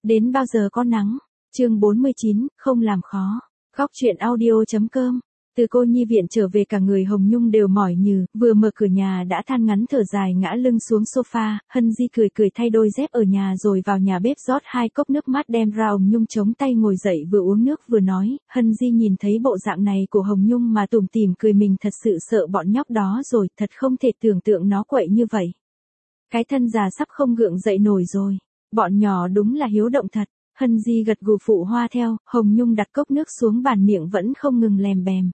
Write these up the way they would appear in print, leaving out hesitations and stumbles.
Đến bao giờ có nắng? Chương 49, không làm khó. Góc truyện audio.com. Từ cô nhi viện trở về cả người Hồng Nhung đều mỏi nhừ, vừa mở cửa nhà đã than ngắn thở dài ngã lưng xuống sofa, Hân Di cười cười thay đôi dép ở nhà rồi vào nhà bếp rót 2 cốc nước mát đem ra. Hồng Nhung chống tay ngồi dậy vừa uống nước vừa nói, Hân Di nhìn thấy bộ dạng này của Hồng Nhung mà tủm tỉm cười mình thật sự sợ bọn nhóc đó rồi, thật không thể tưởng tượng nó quậy như vậy. Cái thân già sắp không gượng dậy nổi rồi, bọn nhỏ đúng là hiếu động thật. Hân Di gật gù phụ hoa theo, Hồng Nhung đặt cốc nước xuống bàn miệng vẫn không ngừng lèm bèm.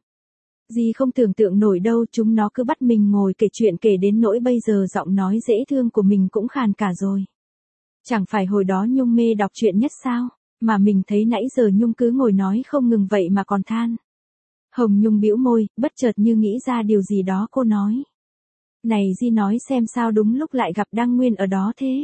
Di không tưởng tượng nổi đâu, chúng nó cứ bắt mình ngồi kể chuyện kể đến nỗi bây giờ giọng nói dễ thương của mình cũng khàn cả rồi. Chẳng phải hồi đó Nhung mê đọc truyện nhất sao, mà mình thấy nãy giờ Nhung cứ ngồi nói không ngừng vậy mà còn than. Hồng Nhung bĩu môi, bất chợt như nghĩ ra điều gì đó cô nói. Này Di nói xem sao đúng lúc lại gặp Đăng Nguyên ở đó thế.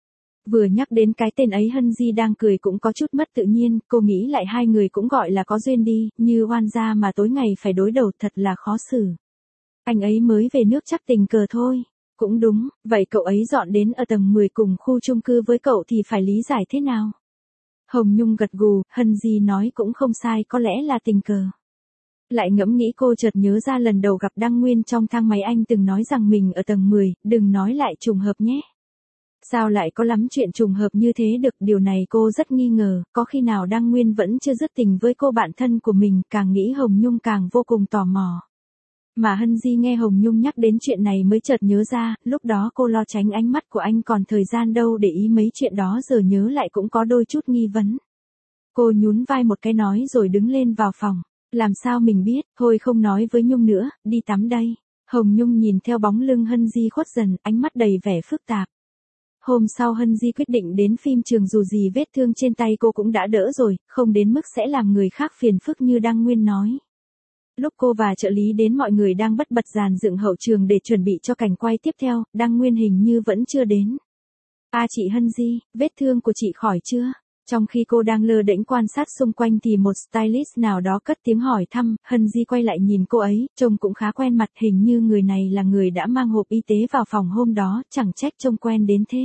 Vừa nhắc đến cái tên ấy Hân Di đang cười cũng có chút mất tự nhiên, cô nghĩ lại hai người cũng gọi là có duyên đi, như oan gia mà tối ngày phải đối đầu thật là khó xử. Anh ấy mới về nước chắc tình cờ thôi. Cũng đúng, vậy cậu ấy dọn đến ở tầng 10 cùng khu chung cư với cậu thì phải lý giải thế nào? Hồng Nhung gật gù, Hân Di nói cũng không sai, có lẽ là tình cờ. Lại ngẫm nghĩ cô chợt nhớ ra lần đầu gặp Đăng Nguyên trong thang máy anh từng nói rằng mình ở tầng 10, đừng nói lại trùng hợp nhé. Sao lại có lắm chuyện trùng hợp như thế được, điều này cô rất nghi ngờ, có khi nào Đăng Nguyên vẫn chưa dứt tình với cô bạn thân của mình, càng nghĩ Hồng Nhung càng vô cùng tò mò. Mà Hân Di nghe Hồng Nhung nhắc đến chuyện này mới chợt nhớ ra, lúc đó cô lo tránh ánh mắt của anh còn thời gian đâu để ý mấy chuyện đó, giờ nhớ lại cũng có đôi chút nghi vấn. Cô nhún vai một cái nói rồi đứng lên vào phòng, làm sao mình biết, thôi không nói với Nhung nữa, đi tắm đây. Hồng Nhung nhìn theo bóng lưng Hân Di khuất dần, ánh mắt đầy vẻ phức tạp. Hôm sau Hân Di quyết định đến phim trường dù gì vết thương trên tay cô cũng đã đỡ rồi, không đến mức sẽ làm người khác phiền phức như Đăng Nguyên nói. Lúc cô và trợ lý đến mọi người đang tất bật dàn dựng hậu trường để chuẩn bị cho cảnh quay tiếp theo, Đăng Nguyên hình như vẫn chưa đến. Chị Hân Di, vết thương của chị khỏi chưa? Trong khi cô đang lơ đễnh quan sát xung quanh thì một stylist nào đó cất tiếng hỏi thăm, Hân Di quay lại nhìn cô ấy, trông cũng khá quen mặt, hình như người này là người đã mang hộp y tế vào phòng hôm đó, chẳng trách trông quen đến thế.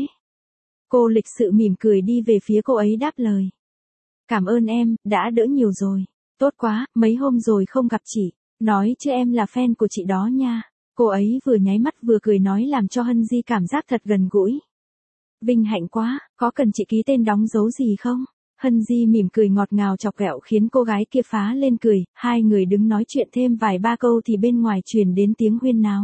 Cô lịch sự mỉm cười đi về phía cô ấy đáp lời. Cảm ơn em, đã đỡ nhiều rồi. Tốt quá, mấy hôm rồi không gặp chị. Nói chứ em là fan của chị đó nha. Cô ấy vừa nháy mắt vừa cười nói làm cho Hân Di cảm giác thật gần gũi. Vinh hạnh quá, có cần chị ký tên đóng dấu gì không? Hân Di mỉm cười ngọt ngào chọc ghẹo khiến cô gái kia phá lên cười, hai người đứng nói chuyện thêm vài ba câu thì bên ngoài truyền đến tiếng huyên náo.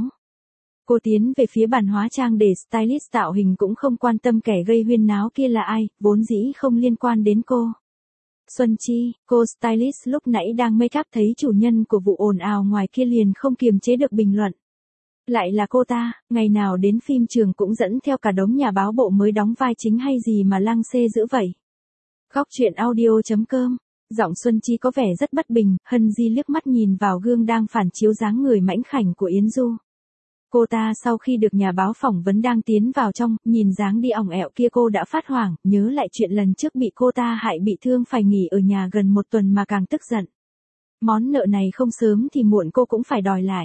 Cô tiến về phía bàn hóa trang để stylist tạo hình cũng không quan tâm kẻ gây huyên náo kia là ai, vốn dĩ không liên quan đến cô. Xuân Chi, cô stylist lúc nãy đang make up thấy chủ nhân của vụ ồn ào ngoài kia liền không kiềm chế được bình luận. Lại là cô ta, ngày nào đến phim trường cũng dẫn theo cả đống nhà báo bộ mới đóng vai chính hay gì mà lăng xê dữ vậy. Góc truyện audio.com. Giọng Xuân Chi có vẻ rất bất bình, Hân Di liếc mắt nhìn vào gương đang phản chiếu dáng người mảnh khảnh của Yến Du. Cô ta sau khi được nhà báo phỏng vấn đang tiến vào trong, nhìn dáng đi ỏng ẹo kia cô đã phát hoảng, nhớ lại chuyện lần trước bị cô ta hại bị thương phải nghỉ ở nhà gần 1 tuần mà càng tức giận. Món nợ này không sớm thì muộn cô cũng phải đòi lại.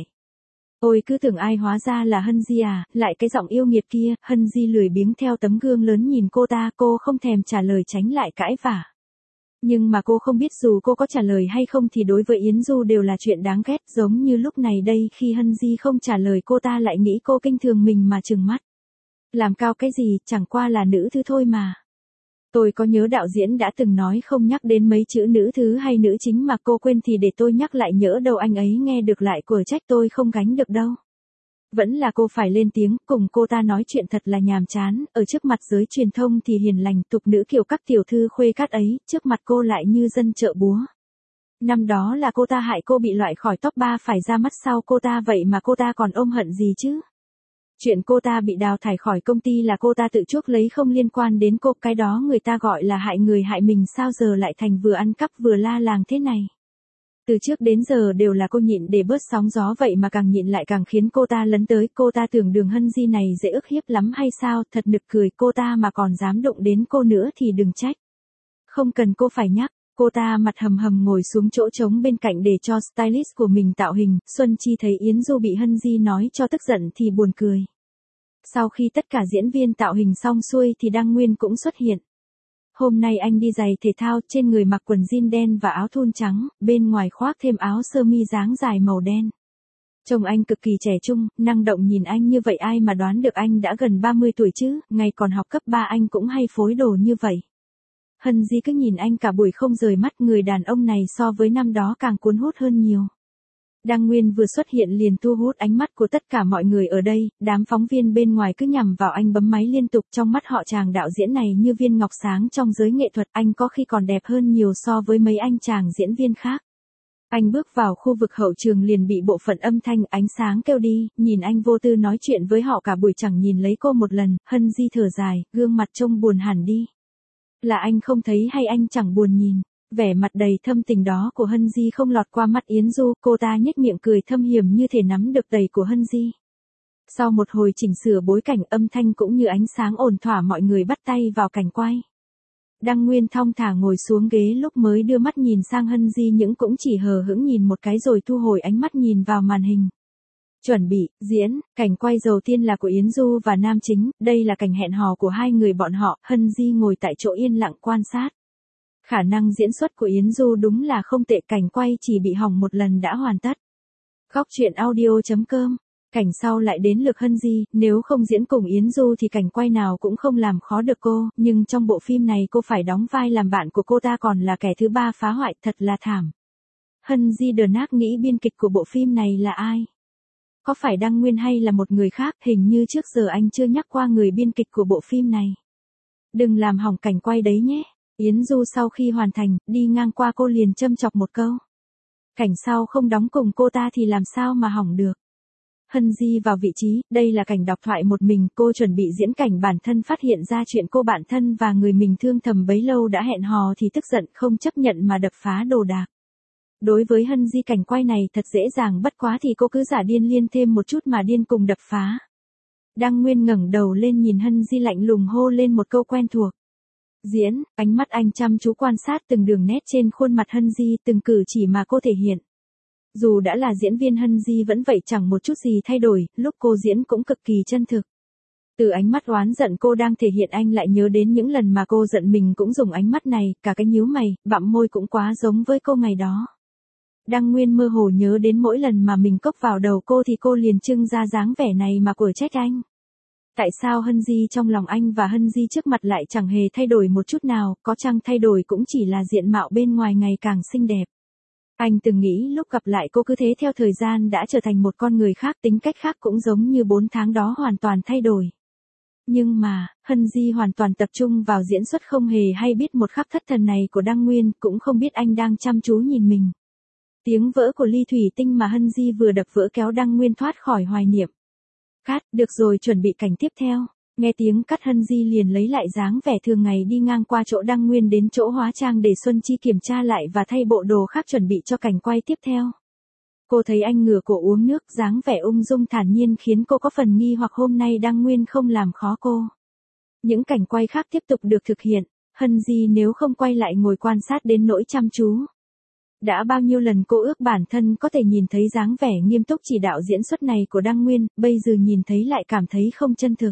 Ôi cứ tưởng ai hóa ra là Hân Di à, lại cái giọng yêu nghiệt kia, Hân Di lười biếng theo tấm gương lớn nhìn cô ta, cô không thèm trả lời tránh lại cãi vả. Nhưng mà cô không biết dù cô có trả lời hay không thì đối với Yến Du đều là chuyện đáng ghét, giống như lúc này đây khi Hân Di không trả lời cô ta lại nghĩ cô kinh thường mình mà trừng mắt. Làm cao cái gì, chẳng qua là nữ thứ thôi mà. Tôi có nhớ đạo diễn đã từng nói không nhắc đến mấy chữ nữ thứ hay nữ chính mà cô quên thì để tôi nhắc lại, nhỡ đâu anh ấy nghe được lại của trách tôi không gánh được đâu. Vẫn là cô phải lên tiếng, cùng cô ta nói chuyện thật là nhàm chán, ở trước mặt giới truyền thông thì hiền lành tục nữ kiểu các tiểu thư khuê cát ấy, trước mặt cô lại như dân chợ búa. Năm đó là cô ta hại cô bị loại khỏi top 3 phải ra mắt sau cô ta vậy mà cô ta còn ôm hận gì chứ? Chuyện cô ta bị đào thải khỏi công ty là cô ta tự chuốc lấy không liên quan đến cô, cái đó người ta gọi là hại người hại mình, sao giờ lại thành vừa ăn cắp vừa la làng thế này? Từ trước đến giờ đều là cô nhịn để bớt sóng gió vậy mà càng nhịn lại càng khiến cô ta lấn tới, cô ta tưởng đường Hân Di này dễ ức hiếp lắm hay sao, thật nực cười, cô ta mà còn dám đụng đến cô nữa thì đừng trách. Không cần cô phải nhắc, cô ta mặt hầm hầm ngồi xuống chỗ trống bên cạnh để cho stylist của mình tạo hình, Xuân Chi thấy Yến Du bị Hân Di nói cho tức giận thì buồn cười. Sau khi tất cả diễn viên tạo hình xong xuôi thì Đăng Nguyên cũng xuất hiện. Hôm nay anh đi giày thể thao, trên người mặc quần jean đen và áo thun trắng, bên ngoài khoác thêm áo sơ mi dáng dài màu đen. Trông anh cực kỳ trẻ trung, năng động, nhìn anh như vậy ai mà đoán được anh đã gần 30 tuổi chứ, ngày còn học cấp 3 anh cũng hay phối đồ như vậy. Hân Di cứ nhìn anh cả buổi không rời mắt, người đàn ông này so với năm đó càng cuốn hút hơn nhiều. Đăng Nguyên vừa xuất hiện liền thu hút ánh mắt của tất cả mọi người ở đây, đám phóng viên bên ngoài cứ nhằm vào anh bấm máy liên tục, trong mắt họ chàng đạo diễn này như viên ngọc sáng trong giới nghệ thuật, anh có khi còn đẹp hơn nhiều so với mấy anh chàng diễn viên khác. Anh bước vào khu vực hậu trường liền bị bộ phận âm thanh ánh sáng kêu đi, nhìn anh vô tư nói chuyện với họ cả buổi chẳng nhìn lấy cô một lần, Hân Di thở dài, gương mặt trông buồn hẳn đi. Là anh không thấy hay anh chẳng buồn nhìn? Vẻ mặt đầy thâm tình đó của Hân Di không lọt qua mắt Yến Du, cô ta nhếch miệng cười thâm hiểm như thể nắm được đầy của Hân Di. Sau một hồi chỉnh sửa bối cảnh, âm thanh cũng như ánh sáng ổn thỏa, mọi người bắt tay vào cảnh quay. Đăng Nguyên thong thả ngồi xuống ghế, lúc mới đưa mắt nhìn sang Hân Di những cũng chỉ hờ hững nhìn một cái rồi thu hồi ánh mắt nhìn vào màn hình. Chuẩn bị, diễn, cảnh quay đầu tiên là của Yến Du và nam chính, đây là cảnh hẹn hò của hai người bọn họ, Hân Di ngồi tại chỗ yên lặng quan sát. Khả năng diễn xuất của Yến Du đúng là không tệ, cảnh quay chỉ bị hỏng một lần đã hoàn tất. Góc truyện audio.com. Cảnh sau lại đến lượt Hân Di, nếu không diễn cùng Yến Du thì cảnh quay nào cũng không làm khó được cô, nhưng trong bộ phim này cô phải đóng vai làm bạn của cô ta còn là kẻ thứ ba phá hoại, thật là thảm. Hân Di đờ nác nghĩ biên kịch của bộ phim này là ai? Có phải Đăng Nguyên hay là một người khác, hình như trước giờ anh chưa nhắc qua người biên kịch của bộ phim này. Đừng làm hỏng cảnh quay đấy nhé. Yến Du sau khi hoàn thành, đi ngang qua cô liền châm chọc một câu. Cảnh sau không đóng cùng cô ta thì làm sao mà hỏng được. Hân Di vào vị trí, đây là cảnh đọc thoại một mình, cô chuẩn bị diễn cảnh bản thân phát hiện ra chuyện cô bạn thân và người mình thương thầm bấy lâu đã hẹn hò thì tức giận không chấp nhận mà đập phá đồ đạc. Đối với Hân Di cảnh quay này thật dễ dàng, bất quá thì cô cứ giả điên liên thêm một chút mà điên cùng đập phá. Đăng Nguyên ngẩng đầu lên nhìn Hân Di lạnh lùng hô lên một câu quen thuộc. Diễn, ánh mắt anh chăm chú quan sát từng đường nét trên khuôn mặt Hân Di, từng cử chỉ mà cô thể hiện. Dù đã là diễn viên, Hân Di vẫn vậy, chẳng một chút gì thay đổi, lúc cô diễn cũng cực kỳ chân thực. Từ ánh mắt oán giận cô đang thể hiện, anh lại nhớ đến những lần mà cô giận mình cũng dùng ánh mắt này, cả cái nhíu mày, bặm môi cũng quá giống với cô ngày đó. Đăng Nguyên mơ hồ nhớ đến mỗi lần mà mình cốc vào đầu cô thì cô liền trưng ra dáng vẻ này mà quở trách anh. Tại sao Hân Di trong lòng anh và Hân Di trước mặt lại chẳng hề thay đổi một chút nào, có chăng thay đổi cũng chỉ là diện mạo bên ngoài ngày càng xinh đẹp. Anh từng nghĩ lúc gặp lại cô cứ thế theo thời gian đã trở thành một con người khác, tính cách khác cũng giống như 4 tháng đó hoàn toàn thay đổi. Nhưng mà, Hân Di hoàn toàn tập trung vào diễn xuất, không hề hay biết một khắc thất thần này của Đăng Nguyên, cũng không biết anh đang chăm chú nhìn mình. Tiếng vỡ của ly thủy tinh mà Hân Di vừa đập vỡ kéo Đăng Nguyên thoát khỏi hoài niệm. Cắt, được rồi, chuẩn bị cảnh tiếp theo. Nghe tiếng cắt, Hân Di liền lấy lại dáng vẻ thường ngày, đi ngang qua chỗ Đăng Nguyên đến chỗ hóa trang để Xuân Chi kiểm tra lại và thay bộ đồ khác chuẩn bị cho cảnh quay tiếp theo. Cô thấy anh ngửa cổ uống nước, dáng vẻ ung dung thản nhiên khiến cô có phần nghi hoặc hôm nay Đăng Nguyên không làm khó cô. Những cảnh quay khác tiếp tục được thực hiện, Hân Di nếu không quay lại ngồi quan sát đến nỗi chăm chú. Đã bao nhiêu lần cô ước bản thân có thể nhìn thấy dáng vẻ nghiêm túc chỉ đạo diễn xuất này của Đăng Nguyên, bây giờ nhìn thấy lại cảm thấy không chân thực.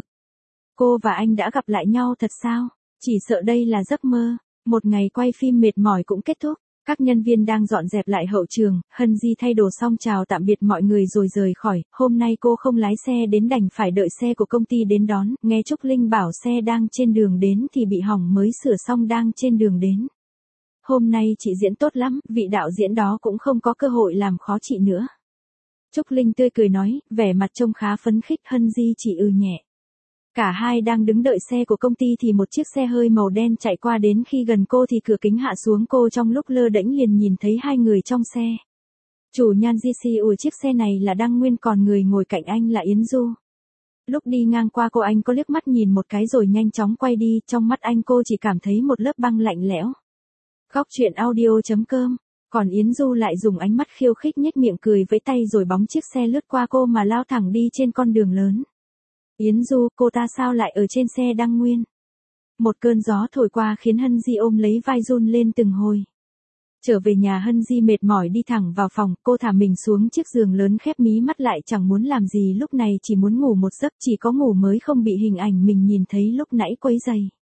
Cô và anh đã gặp lại nhau thật sao? Chỉ sợ đây là giấc mơ. Một ngày quay phim mệt mỏi cũng kết thúc. Các nhân viên đang dọn dẹp lại hậu trường, Hân Di thay đồ xong chào tạm biệt mọi người rồi rời khỏi. Hôm nay cô không lái xe đến, đành phải đợi xe của công ty đến đón. Nghe Trúc Linh bảo xe đang trên đường đến thì bị hỏng, mới sửa xong đang trên đường đến. Hôm nay chị diễn tốt lắm, vị đạo diễn đó cũng không có cơ hội làm khó chị nữa. Trúc Linh tươi cười nói, vẻ mặt trông khá phấn khích. Hân Di chỉ nhẹ. Cả hai đang đứng đợi xe của công ty thì một chiếc xe hơi màu đen chạy qua, đến khi gần cô thì cửa kính hạ xuống, cô trong lúc lơ đễnh liền nhìn thấy hai người trong xe. Chủ nhan GCU chiếc xe này là Đăng Nguyên, còn người ngồi cạnh anh là Yến Du. Lúc đi ngang qua cô, anh có liếc mắt nhìn một cái rồi nhanh chóng quay đi, trong mắt anh cô chỉ cảm thấy một lớp băng lạnh lẽo. Góc truyện audio.com. Còn Yến Du lại dùng ánh mắt khiêu khích nhếch miệng cười vẫy tay rồi bóng chiếc xe lướt qua cô mà lao thẳng đi trên con đường lớn. Yến Du, cô ta sao lại ở trên xe Đăng Nguyên? Một cơn gió thổi qua khiến Hân Di ôm lấy vai run lên từng hồi. Trở về nhà, Hân Di mệt mỏi đi thẳng vào phòng, cô thả mình xuống chiếc giường lớn, khép mí mắt lại, chẳng muốn làm gì lúc này, chỉ muốn ngủ một giấc, chỉ có ngủ mới không bị hình ảnh mình nhìn thấy lúc nãy quấy rầy.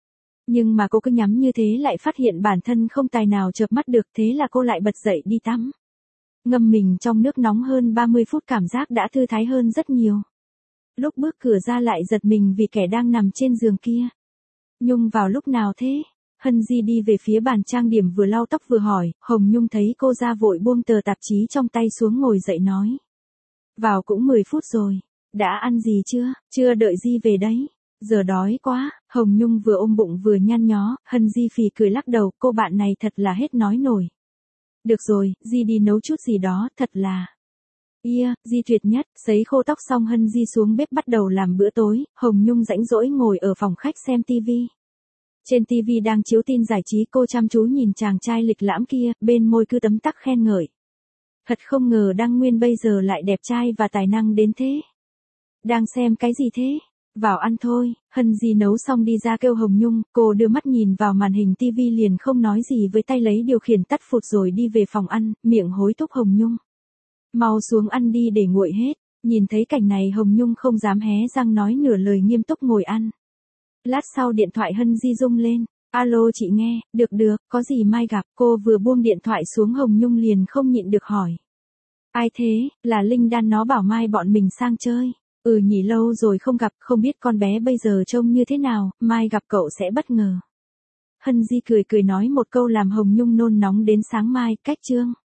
Nhưng mà cô cứ nhắm như thế lại phát hiện bản thân không tài nào chợp mắt được, thế là cô lại bật dậy đi tắm. Ngâm mình trong nước nóng hơn 30 phút cảm giác đã thư thái hơn rất nhiều. Lúc bước cửa ra lại giật mình vì kẻ đang nằm trên giường kia. Nhung vào lúc nào thế? Hân Di đi về phía bàn trang điểm vừa lau tóc vừa hỏi, Hồng Nhung thấy cô ra vội buông tờ tạp chí trong tay xuống ngồi dậy nói. Vào cũng 10 phút rồi, đã ăn gì chưa? Chưa, đợi Di về đấy. Giờ đói quá. Hồng Nhung vừa ôm bụng vừa nhăn nhó, Hân Di phì cười lắc đầu, cô bạn này thật là hết nói nổi. Được rồi, Di đi nấu chút gì đó, thật là. Di tuyệt nhất. Sấy khô tóc xong Hân Di xuống bếp bắt đầu làm bữa tối, Hồng Nhung rãnh rỗi ngồi ở phòng khách xem tivi. Trên tivi đang chiếu tin giải trí, cô chăm chú nhìn chàng trai lịch lãm kia, bên môi cứ tấm tắc khen ngợi. Thật không ngờ Đăng Nguyên bây giờ lại đẹp trai và tài năng đến thế. Đang xem cái gì thế? Vào ăn thôi. Hân Di nấu xong đi ra kêu Hồng Nhung, cô đưa mắt nhìn vào màn hình tivi liền không nói gì với tay lấy điều khiển tắt phụt rồi đi về phòng ăn, miệng hối thúc Hồng Nhung. Mau xuống ăn đi để nguội hết. Nhìn thấy cảnh này Hồng Nhung không dám hé răng nói nửa lời, nghiêm túc ngồi ăn. Lát sau điện thoại Hân Di rung lên. Alo chị nghe, được, có gì mai gặp. Cô vừa buông điện thoại xuống Hồng Nhung liền không nhịn được hỏi. Ai thế? Là Linh Đan, nó bảo mai bọn mình sang chơi. Nhỉ, lâu rồi không gặp, không biết con bé bây giờ trông như thế nào, mai gặp cậu sẽ bất ngờ. Hân Di cười nói một câu làm Hồng Nhung nôn nóng đến sáng mai. Cách chương